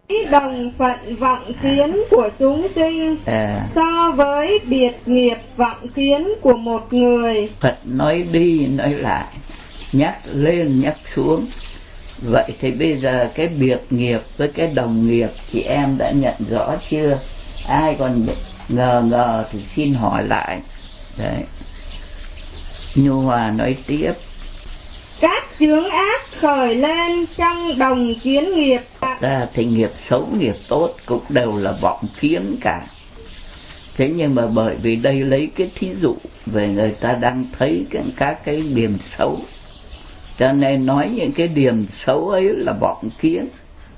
đồng phận vọng kiến của chúng sinh so với biệt nghiệp vọng kiến của một người. Phật nói đi nói lại, nhắc lên nhắc xuống. Vậy thì bây giờ cái biệt nghiệp với cái đồng nghiệp chị em đã nhận rõ chưa? Ai còn ngờ thì xin hỏi lại. Đấy. Nhu Hòa nói tiếp. Các chướng ác khởi lên trong đồng kiến nghiệp ra thì nghiệp xấu nghiệp tốt cũng đều là vọng kiến cả. Thế nhưng mà bởi vì đây lấy cái thí dụ về người ta đang thấy các cái điểm xấu, cho nên nói những cái điểm xấu ấy là vọng kiến.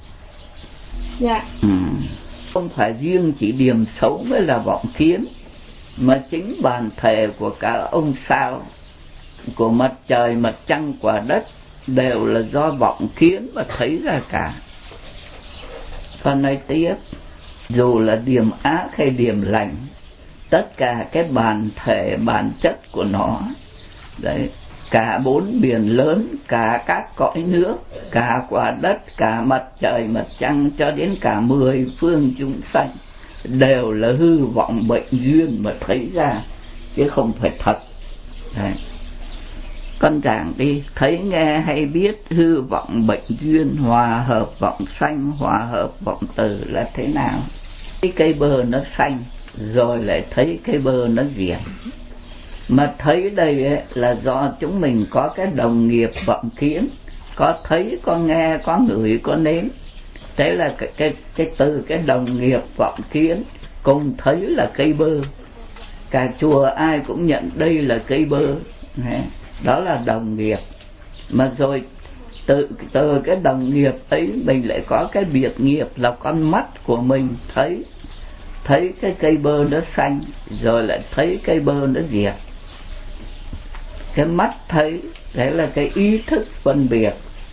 Không phải riêng chỉ điểm xấu mới là vọng kiến, mà chính bản thể của cả ông sao, của mặt trời, mặt trăng, quả đất đều là do vọng kiến mà thấy ra cả. Con nói tiếp, dù là điểm ác hay điểm lành, tất cả cái bản thể, bản chất của nó đấy, cả bốn biển lớn, cả các cõi nước, cả quả đất, cả mặt trời, mặt trăng, cho đến cả 10 phương chúng sanh đều là hư vọng bệnh duyên mà thấy ra, chứ không phải thật. Đấy. Con giảng đi, thấy nghe hay biết hư vọng bệnh duyên, hòa hợp vọng sanh, hòa hợp vọng từ là thế nào? Cái cây bơ nó xanh, rồi lại thấy cây bơ nó diệt. Mà thấy đây ấy, là do chúng mình có cái đồng nghiệp vọng kiến, có thấy, có nghe, có ngửi, có nếm. Thế là cái từ cái đồng nghiệp vọng kiến cùng thấy là cây bơ. Cả chùa ai cũng nhận đây là cây bơ. Đó là đồng nghiệp. Mà rồi từ cái đồng nghiệp ấy mình lại có cái biệt nghiệp là con mắt của mình thấy cái cây bơ nó xanh, rồi lại thấy cây bơ nó diệt. Cái mắt thấy, đấy là cái ý thức phân biệt.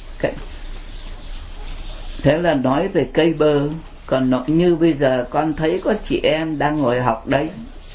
Thế là nói về cây bơ. Còn như bây giờ con thấy có chị em đang ngồi học đấy,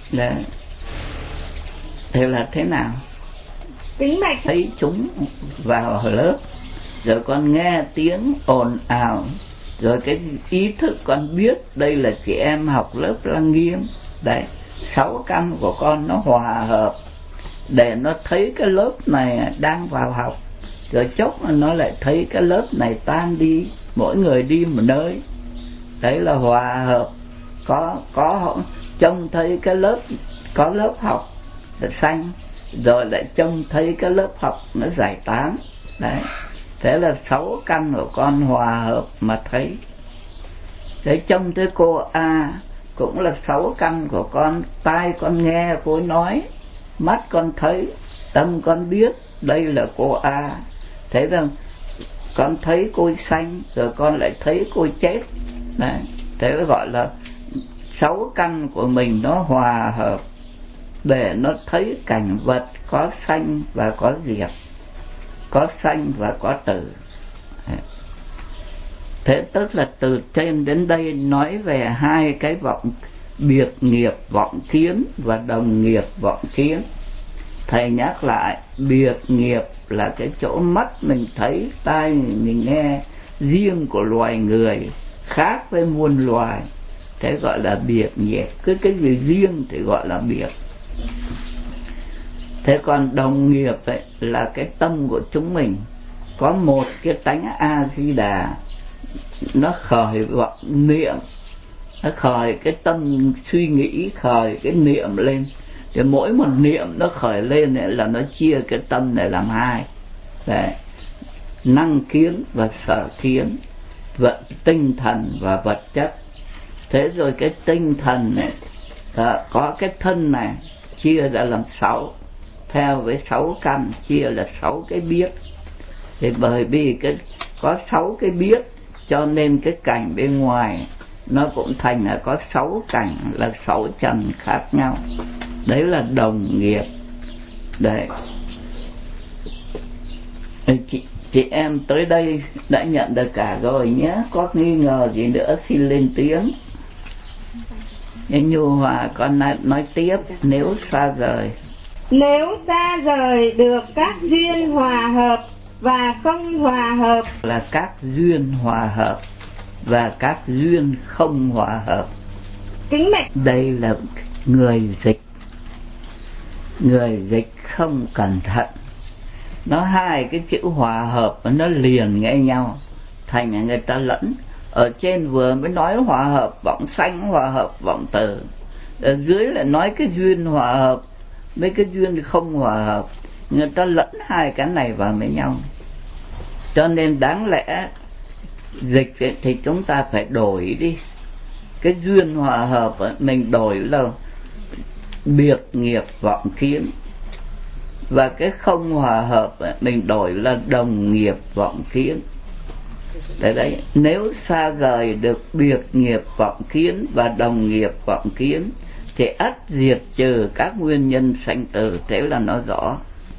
thế là thế nào? Thấy chúng vào lớp, rồi con nghe tiếng ồn ào, rồi cái ý thức con biết đây là chị em học lớp Lăng Nghiêm. Đấy, 6 căn của con nó hòa hợp để nó thấy cái lớp này đang vào học, rồi chốc nó lại thấy cái lớp này tan đi, mỗi người đi một nơi. Đấy là hòa hợp. Có trông thấy cái lớp, có lớp học xanh, rồi lại trông thấy cái lớp học nó giải tán. Đấy, thế là 6 căn của con hòa hợp mà thấy. Đấy, trông thấy cô A cũng là 6 căn của con, tai con nghe cô nói, mắt con thấy, tâm con biết đây là cô A. Thế rằng con thấy cô xanh, rồi con lại thấy cô chết. Đấy, thế gọi là 6 căn của mình nó hòa hợp để nó thấy cảnh vật có sanh và có diệt, có sanh và có tử. Thế tức là từ trên đến đây nói về hai cái vọng, biệt nghiệp vọng kiến và đồng nghiệp vọng kiến. Thầy nhắc lại, biệt nghiệp là cái chỗ mắt mình thấy, tai mình nghe, riêng của loài người, khác với muôn loài, thế gọi là biệt nghiệp. Cứ cái gì riêng thì gọi là biệt. Thế còn đồng nghiệp ấy, là cái tâm của chúng mình, có một cái tánh A-di-đà, nó khởi vọng niệm, nó khởi cái tâm suy nghĩ, khởi cái niệm lên. Thì mỗi một niệm nó khởi lên ấy, là nó chia cái tâm này làm hai. Đấy, năng kiến và sở kiến, tinh thần và vật chất. Thế rồi cái tinh thần này có cái thân này chia ra làm 6, theo với 6 căn chia là 6 cái biết. Thì bởi vì có 6 cái biết, cho nên cái cảnh bên ngoài nó cũng thành là có 6 cảnh, là 6 trần khác nhau. Đấy là đồng nghiệp. Đấy, chị em tới đây đã nhận được cả rồi nhé. Có nghi ngờ gì nữa xin lên tiếng. Nhu Hòa con nói tiếp. Nếu xa rời, nếu xa rời được các duyên hòa hợp và không hòa hợp, là các duyên hòa hợp và các duyên không hòa hợp. Kính mẹ. Đây là người dịch không cẩn thận, nó hai cái chữ hòa hợp nó liền nghe nhau, thành là người ta lẫn. Ở trên vừa mới nói hòa hợp vọng sanh, hòa hợp vọng tử, ở dưới lại nói cái duyên hòa hợp mấy cái duyên không hòa hợp, người ta lẫn hai cái này vào với nhau. Cho nên đáng lẽ dịch thì chúng ta phải đổi đi. Cái duyên hòa hợp mình đổi là biệt nghiệp vọng kiến, và cái không hòa hợp mình đổi là đồng nghiệp vọng kiến. Đấy, nếu xa rời được biệt nghiệp vọng kiến và đồng nghiệp vọng kiến thì ắt diệt trừ các nguyên nhân sanh tử. Thế là nói rõ.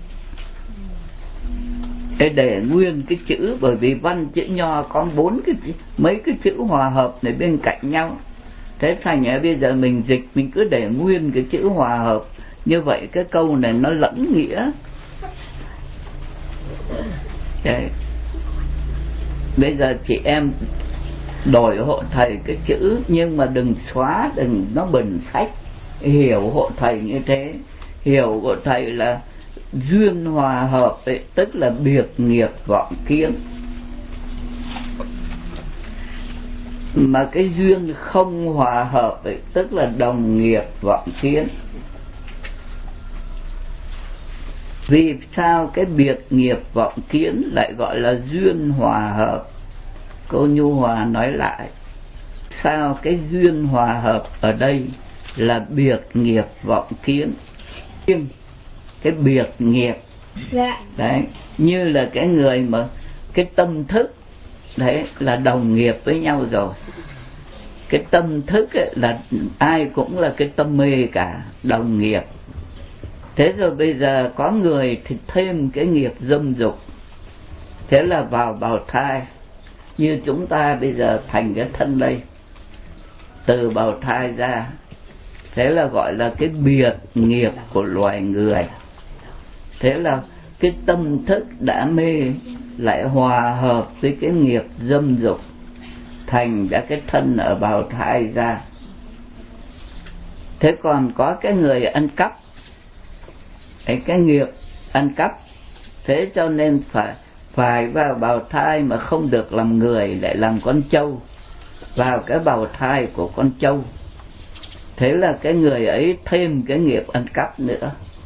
Thế để nguyên cái chữ, bởi vì văn chữ Nho có mấy cái chữ hòa hợp này bên cạnh nhau. Thế thành ra bây giờ mình dịch mình cứ để nguyên cái chữ hòa hợp, như vậy cái câu này nó lẫn nghĩa. Đấy. Bây giờ chị em đổi hộ thầy cái chữ, nhưng mà đừng xóa, đừng nó bẩn sách. Hiểu hộ thầy như thế, hiểu hộ thầy là duyên hòa hợp ấy, tức là biệt nghiệp vọng kiến. Mà cái duyên không hòa hợp ấy, tức là đồng nghiệp vọng kiến. Vì sao cái biệt nghiệp vọng kiến lại gọi là duyên hòa hợp? Cô Nhu Hòa nói lại, sao cái duyên hòa hợp ở đây là biệt nghiệp vọng kiến? Cái biệt nghiệp, đấy, như là cái người mà cái tâm thức, đấy là đồng nghiệp với nhau rồi. Cái tâm thức ấy, là ai cũng là cái tâm mê cả, đồng nghiệp. Thế rồi bây giờ có người thì thêm cái nghiệp dâm dục, thế là vào bào thai. Như chúng ta bây giờ thành cái thân đây, từ bào thai ra, thế là gọi là cái biệt nghiệp của loài người. Thế là cái tâm thức đã mê lại hòa hợp với cái nghiệp dâm dục, thành ra cái thân ở bào thai ra. Thế còn có cái người ăn cắp, cái nghiệp ăn cắp, thế cho nên phải vào bào thai mà không được làm người, lại làm con trâu, vào cái bào thai của con trâu. Thế là cái người ấy thêm cái nghiệp ăn cắp nữa.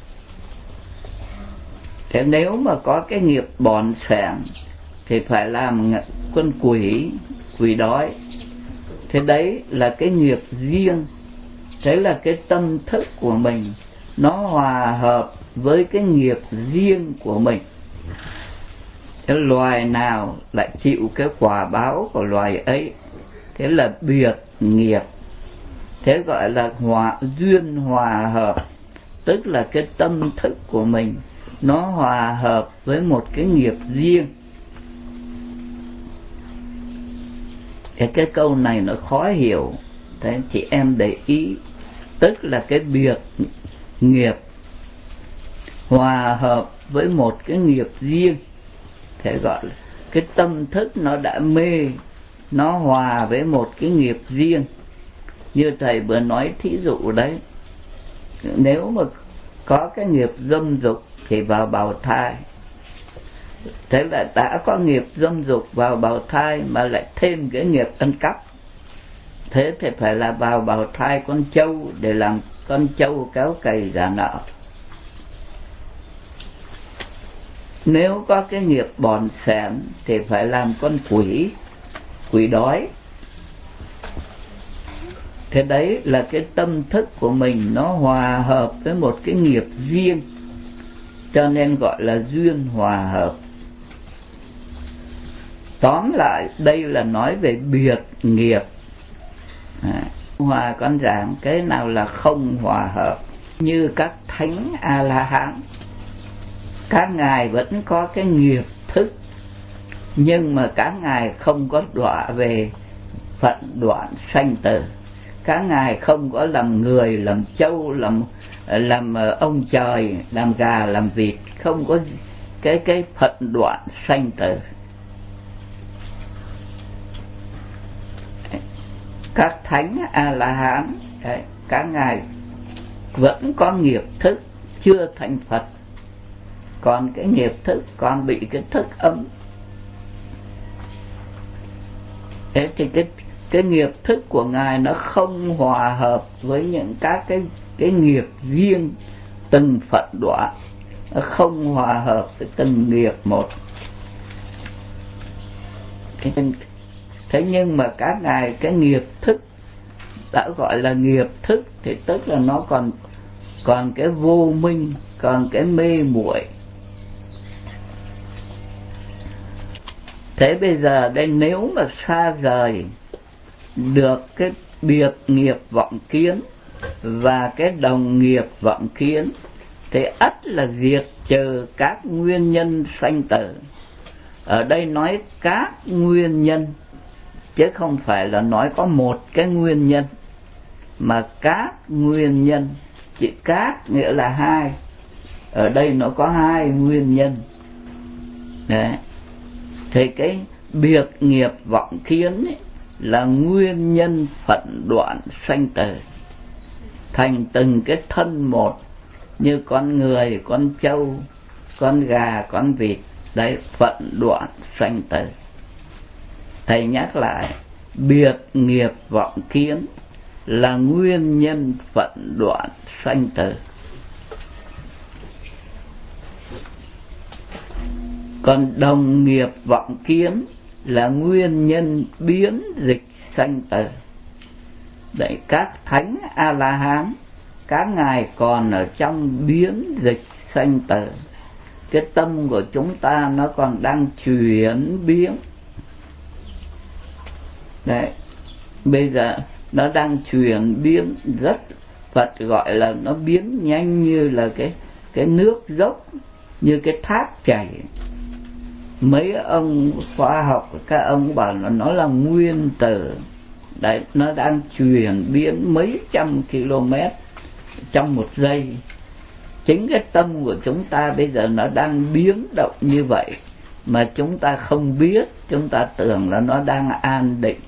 Thế nếu mà có cái nghiệp bòn sẻn thì phải làm con quỷ đói. Thế đấy là cái nghiệp riêng. Thế là cái tâm thức của mình nó hòa hợp với cái nghiệp riêng của mình. Cái loài nào lại chịu cái quả báo của loài ấy, thế là biệt nghiệp. Thế gọi là duyên hòa hợp, tức là cái tâm thức của mình nó hòa hợp với một cái nghiệp riêng. Cái câu này nó khó hiểu, thế chị em để ý, tức là cái biệt nghiệp hòa hợp với một cái nghiệp riêng. Thế gọi là cái tâm thức nó đã mê, nó hòa với một cái nghiệp riêng. Như thầy vừa nói thí dụ đấy, nếu mà có cái nghiệp dâm dục thì vào bào thai. Thế là đã có nghiệp dâm dục vào bào thai mà lại thêm cái nghiệp ăn cắp, thế thì phải là vào bào thai con trâu để làm con trâu kéo cày giả nợ. Nếu có cái nghiệp bòn sẻn thì phải làm con quỷ đói. Thế đấy là cái tâm thức của mình nó hòa hợp với một cái nghiệp riêng, cho nên gọi là duyên hòa hợp. Tóm lại đây là nói về biệt nghiệp. Hòa con giảng cái nào là không hòa hợp. Như các thánh A-la-hán, các ngài vẫn có cái nghiệp thức, nhưng mà các ngài không có đọa về phận đoạn sanh tử. Các ngài không có làm người, làm trâu, làm ông trời, làm gà, làm vịt, không có cái phận đoạn sanh tử. các thánh A La Hán, các ngài vẫn có nghiệp thức chưa thành Phật, còn cái nghiệp thức còn bị cái thức âm. Thế thì cái nghiệp thức của ngài nó không hòa hợp với những các cái nghiệp riêng từng Phật đoạn, nó không hòa hợp với từng nghiệp một. Thế nhưng mà các ngài cái nghiệp thức đã gọi là nghiệp thức thì tức là nó còn cái vô minh, còn cái mê muội. Thế bây giờ đây nếu mà xa rời được cái biệt nghiệp vọng kiến và cái đồng nghiệp vọng kiến thì ắt là diệt trừ các nguyên nhân sanh tử. Ở đây nói các nguyên nhân chứ không phải là nói có một cái nguyên nhân, mà các nguyên nhân. Chỉ các nghĩa là hai, ở đây nó có hai nguyên nhân. Đấy. Thì cái biệt nghiệp vọng kiến ấy, là nguyên nhân phận đoạn sanh tử thành từng cái thân một, như con người, con trâu, con gà, con vịt. Đấy, phận đoạn sanh tử. Thầy nhắc lại, biệt nghiệp vọng kiến là nguyên nhân phận đoạn sanh tử. Còn đồng nghiệp vọng kiến là nguyên nhân biến dịch sanh tử. Đấy, các thánh A La Hán, các ngài còn ở trong biến dịch sanh tử. Cái tâm của chúng ta nó còn đang chuyển biến. Đấy, bây giờ nó đang chuyển biến rất, Phật gọi là nó biến nhanh như là cái nước dốc, như cái thác chảy. Mấy ông khoa học các ông bảo là nó là nguyên tử. Đấy, nó đang chuyển biến mấy trăm km trong một giây. Chính cái tâm của chúng ta bây giờ nó đang biến động như vậy mà chúng ta không biết, chúng ta tưởng là nó đang an định.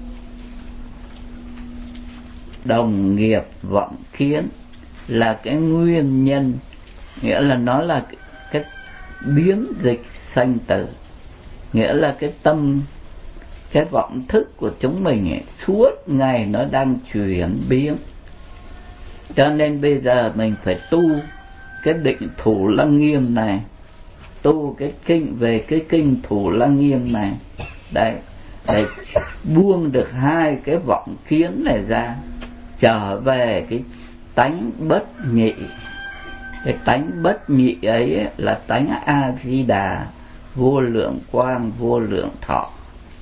Đồng nghiệp vọng kiến là cái nguyên nhân, nghĩa là nó là cái biến dịch sanh tử. Nghĩa là cái tâm, cái vọng thức của chúng mình ấy, suốt ngày nó đang chuyển biến. Cho nên bây giờ mình phải tu cái định Thủ Lăng Nghiêm này, tu cái kinh, về cái kinh Thủ Lăng Nghiêm này. Đấy, để buông được hai cái vọng kiến này ra, trở về cái tánh bất nhị. Cái tánh bất nhị ấy là tánh A Di Đà, vô lượng quang, vô lượng thọ.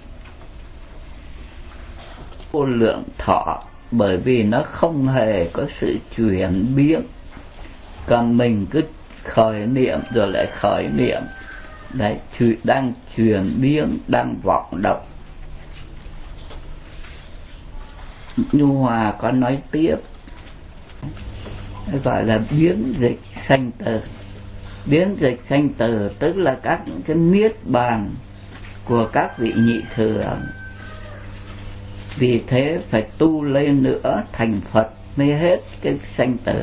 Vô lượng thọ bởi vì nó không hề có sự chuyển biến, còn mình cứ khởi niệm rồi lại khởi niệm. Đấy, đang chuyển biến, đang vọng động. Nhu Hòa có nói tiếp, gọi là biến dịch sanh tử. Biến dịch sanh tử tức là các cái niết bàn của các vị nhị thừa. Vì thế phải tu lên nữa thành Phật mới hết cái sanh tử.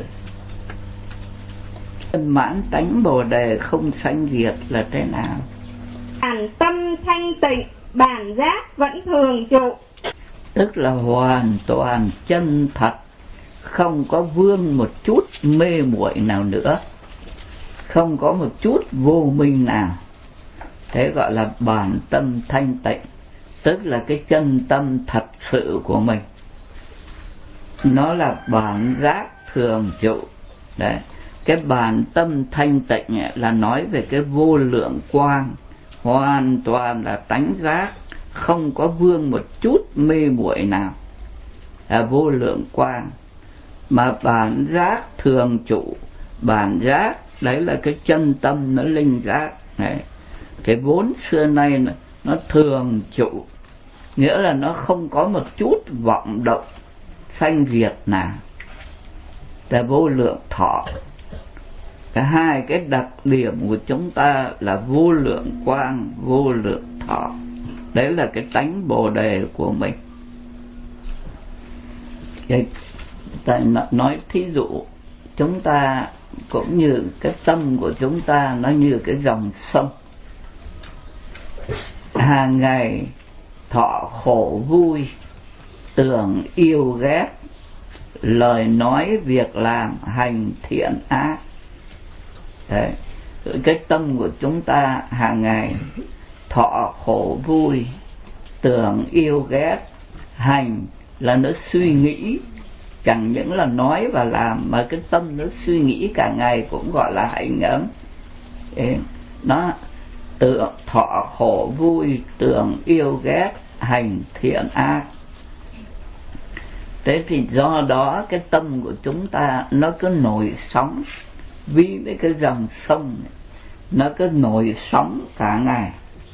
Mãn tánh Bồ Đề không sanh diệt là thế nào? Bản tâm thanh tịnh, bản giác vẫn thường trụ. Tức là hoàn toàn chân thật, không có vương một chút mê muội nào nữa, không có một chút vô minh nào. Thế gọi là bản tâm thanh tịnh, tức là cái chân tâm thật sự của mình. Nó là bản giác thường trụ. Đấy, cái bản tâm thanh tịnh là nói về cái vô lượng quang, hoàn toàn là tánh giác, không có vương một chút mê muội nào, là vô lượng quang. Mà bản giác thường trụ, bản giác đấy là cái chân tâm nó linh giác này. Cái vốn xưa nay nó thường trụ, nghĩa là nó không có một chút vọng động sanh diệt nào, là vô lượng thọ. Cả hai cái đặc điểm của chúng ta là vô lượng quang, vô lượng thọ. Đấy là cái tánh Bồ Đề của mình. tại nói thí dụ chúng ta cũng như cái tâm của chúng ta nó như cái dòng sông, hàng ngày thọ khổ vui, tưởng yêu ghét, lời nói việc làm hành thiện ác. Đấy, cái tâm của chúng ta hàng ngày thọ khổ vui, tưởng yêu ghét, hành là nó suy nghĩ, chẳng những là nói và làm mà cái tâm nó suy nghĩ cả ngày cũng gọi là hành ấm. Nó tưởng thọ khổ vui, tưởng yêu ghét, hành thiện ác. Thế thì do đó cái tâm của chúng ta nó cứ nổi sóng, vì với cái dòng sông này, nó cứ nổi sóng cả ngày.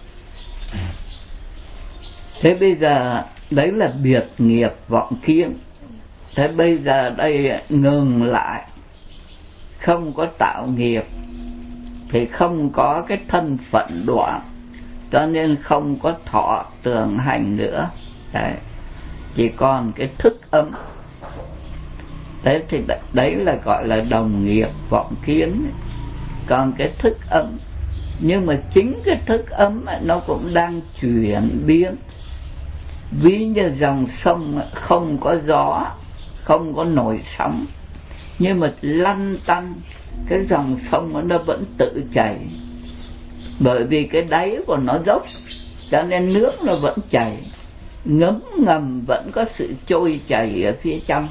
Thế bây giờ đấy là biệt nghiệp vọng kiến. Thế bây giờ đây ngừng lại, không có tạo nghiệp thì không có cái thân phận đoạn, cho nên không có thọ tưởng hành nữa. Đấy, chỉ còn cái thức âm. Thế thì đấy là gọi là đồng nghiệp vọng kiến. Còn cái thức âm, nhưng mà chính cái thức âm nó cũng đang chuyển biến. Ví như dòng sông không có gió, không có nổi sóng, nhưng mà lăn tăn cái dòng sông nó vẫn tự chảy. Bởi vì cái đáy của nó dốc, cho nên nước nó vẫn chảy, ngấm ngầm vẫn có sự trôi chảy ở phía trong.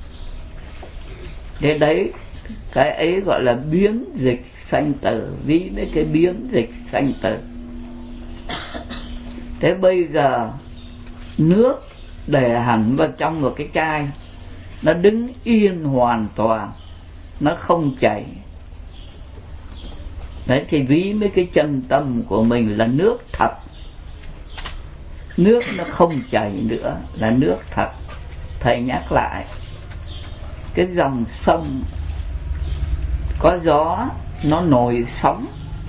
Thế đấy, cái ấy gọi là biến dịch sanh tử, ví với cái biến dịch sanh tử. Thế bây giờ nước để hẳn vào trong một cái chai, nó đứng yên hoàn toàn, nó không chảy. Đấy thì ví với cái chân tâm của mình là nước thật, nước nó không chảy nữa là nước thật. Thầy nhắc lại, cái dòng sông có gió nó nổi sóng,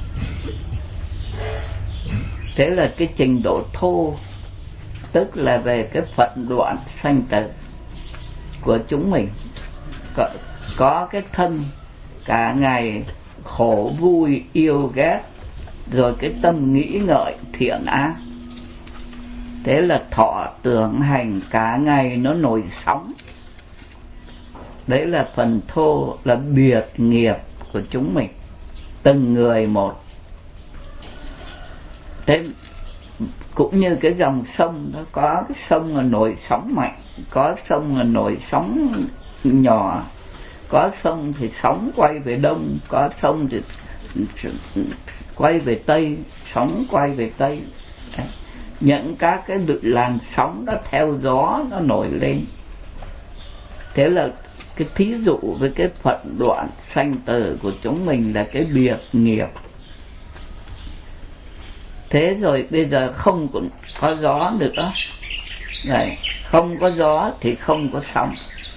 thế là cái trình độ thô, tức là về cái phận đoạn sanh tử của chúng mình. Có cái thân cả ngày khổ vui yêu ghét, rồi cái tâm nghĩ ngợi thiện ác, thế là thọ tưởng hành cả ngày nó nổi sóng. Đấy là phần thô, là biệt nghiệp của chúng mình, từng người một. Thế cũng như cái dòng sông, nó có cái sông là nổi sóng mạnh, có sông là nổi sóng nhỏ, có sông thì sóng quay về đông, có sông thì quay về tây, sóng quay về tây. Đấy, những các cái làn sóng nó theo gió nó nổi lên. Thế là cái thí dụ với cái phận đoạn sanh tử của chúng mình là cái biệt nghiệp. Thế rồi bây giờ không còn có gió nữa. Đấy, không có gió thì không có sóng.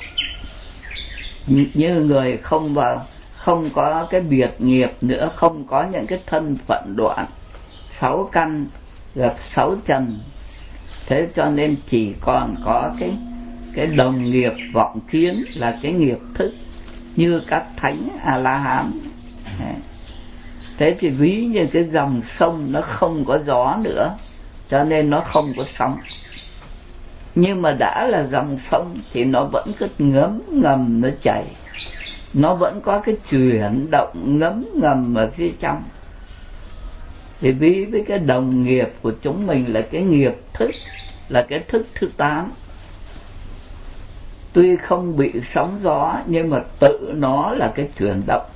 Như người không có cái biệt nghiệp nữa, không có những cái thân phận đoạn, 6 căn gặp 6 trần. Thế cho nên chỉ còn có cái đồng nghiệp vọng kiến là cái nghiệp thức, như các thánh A-la-hán. Thế thì ví như cái dòng sông nó không có gió nữa, cho nên nó không có sóng. Nhưng mà đã là dòng sông thì nó vẫn cứ ngấm ngầm nó chảy, nó vẫn có cái chuyển động ngấm ngầm ở phía trong. Thì ví với cái đồng nghiệp của chúng mình là cái nghiệp thức, là cái thức thứ 8. Tuy không bị sóng gió nhưng mà tự nó là cái chuyển động.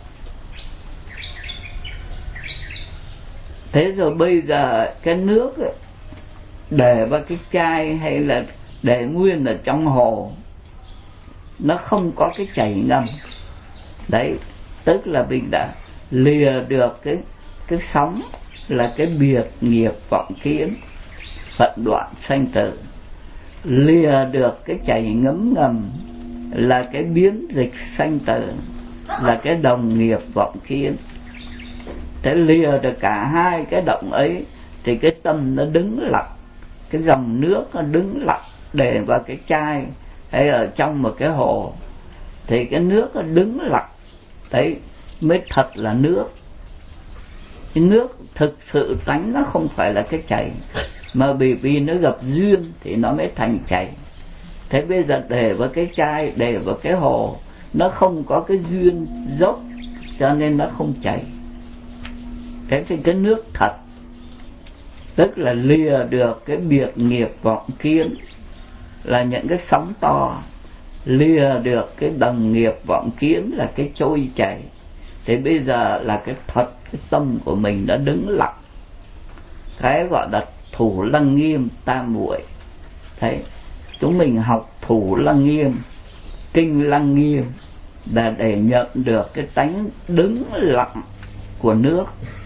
Thế rồi bây giờ cái nước ấy, để vào cái chai hay là để nguyên ở trong hồ, nó không có cái chảy ngầm. Đấy, tức là mình đã lìa được cái sóng, là cái biệt nghiệp vọng kiến, phận đoạn sanh tử. Lìa được cái chảy ngấm ngầm, là cái biến dịch sanh tử, là cái đồng nghiệp vọng kiến. Thế lìa được cả hai cái động ấy thì cái tâm nó đứng lặng, cái dòng nước nó đứng lặng để vào cái chai, hay ở trong một cái hồ thì cái nước nó đứng lặng, đấy mới thật là nước. Cái nước thực sự tánh nó không phải là cái chảy, mà vì nó gặp duyên thì nó mới thành chảy. Thế bây giờ để vào cái chai, để vào cái hồ, nó không có cái duyên dốc cho nên nó không chảy. Cái nước thật, tức là lìa được cái biệt nghiệp vọng kiến, là những cái sóng to, lìa được cái đầng nghiệp vọng kiến là cái trôi chảy. Thế bây giờ là cái thật, cái tâm của mình đã đứng lặng. Cái gọi là thủ lăng nghiêm tam muội. Thế chúng mình học thủ lăng nghiêm, kinh lăng nghiêm là để nhận được cái tánh đứng lặng của nước.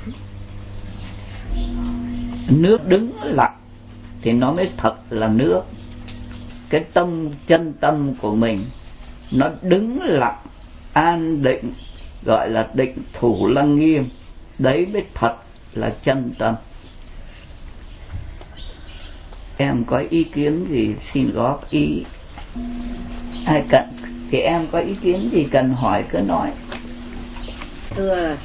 Nước đứng lặng thì nó mới thật là nước. Cái tâm, chân tâm của mình nó đứng lặng, an định, gọi là định thủ lăng nghiêm. Đấy mới thật là chân tâm. Em có ý kiến gì xin góp ý. Ai cần thì em có ý kiến gì cần hỏi cứ nói. Thưa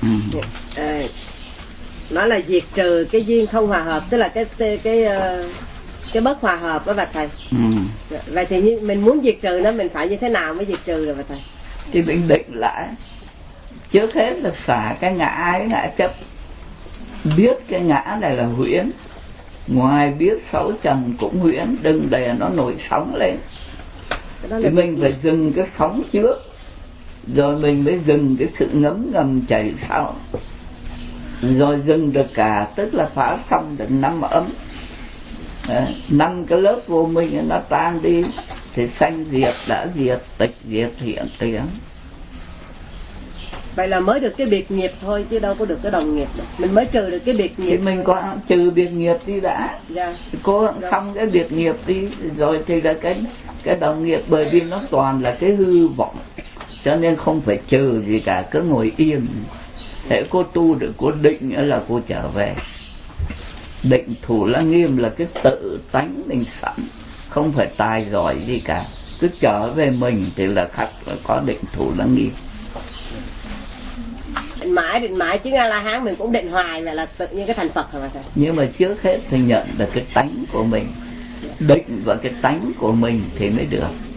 nói là diệt trừ cái duyên không hòa hợp, tức là cái bất hòa hợp đó bà thầy. Vậy thì như mình muốn diệt trừ nó, mình phải như thế nào mới diệt trừ được bà thầy? Thì mình định lại. Trước hết là xả cái ngã, cái ngã chấp. Biết cái ngã này là huyễn, ngoài biết sáu trần cũng huyễn, đừng để nó nổi sóng lên. Thì mình phải dừng cái sóng trước, rồi mình mới dừng cái sự ngấm ngầm chảy sau. Rồi dừng được cả, tức là phá xong được 5 ấm. 5 cái lớp vô minh nó tan đi thì sanh diệt đã diệt, tịch diệt hiện tiền. Vậy là mới được cái biệt nghiệp thôi chứ đâu có được cái đồng nghiệp đâu. Mình mới trừ được cái biệt nghiệp. Thì mình có trừ biệt nghiệp đi đã. Dạ. Cố xong cái biệt nghiệp đi, rồi thì là cái đồng nghiệp, bởi vì nó toàn là cái hư vọng, cho nên không phải trừ gì cả, cứ ngồi yên. Thế cô tu được, cô định nữa là cô trở về. Định thủ lăng nghiêm là cái tự tánh mình sẵn, không phải tài giỏi gì cả, cứ trở về mình thì là khắc là có định thủ lăng nghiêm. Định mãi chứ A-la-hán mình cũng định hoài, vậy là tự nhiên cái thành Phật rồi. Nhưng mà trước hết thì nhận được cái tánh của mình, định vào cái tánh của mình thì mới được.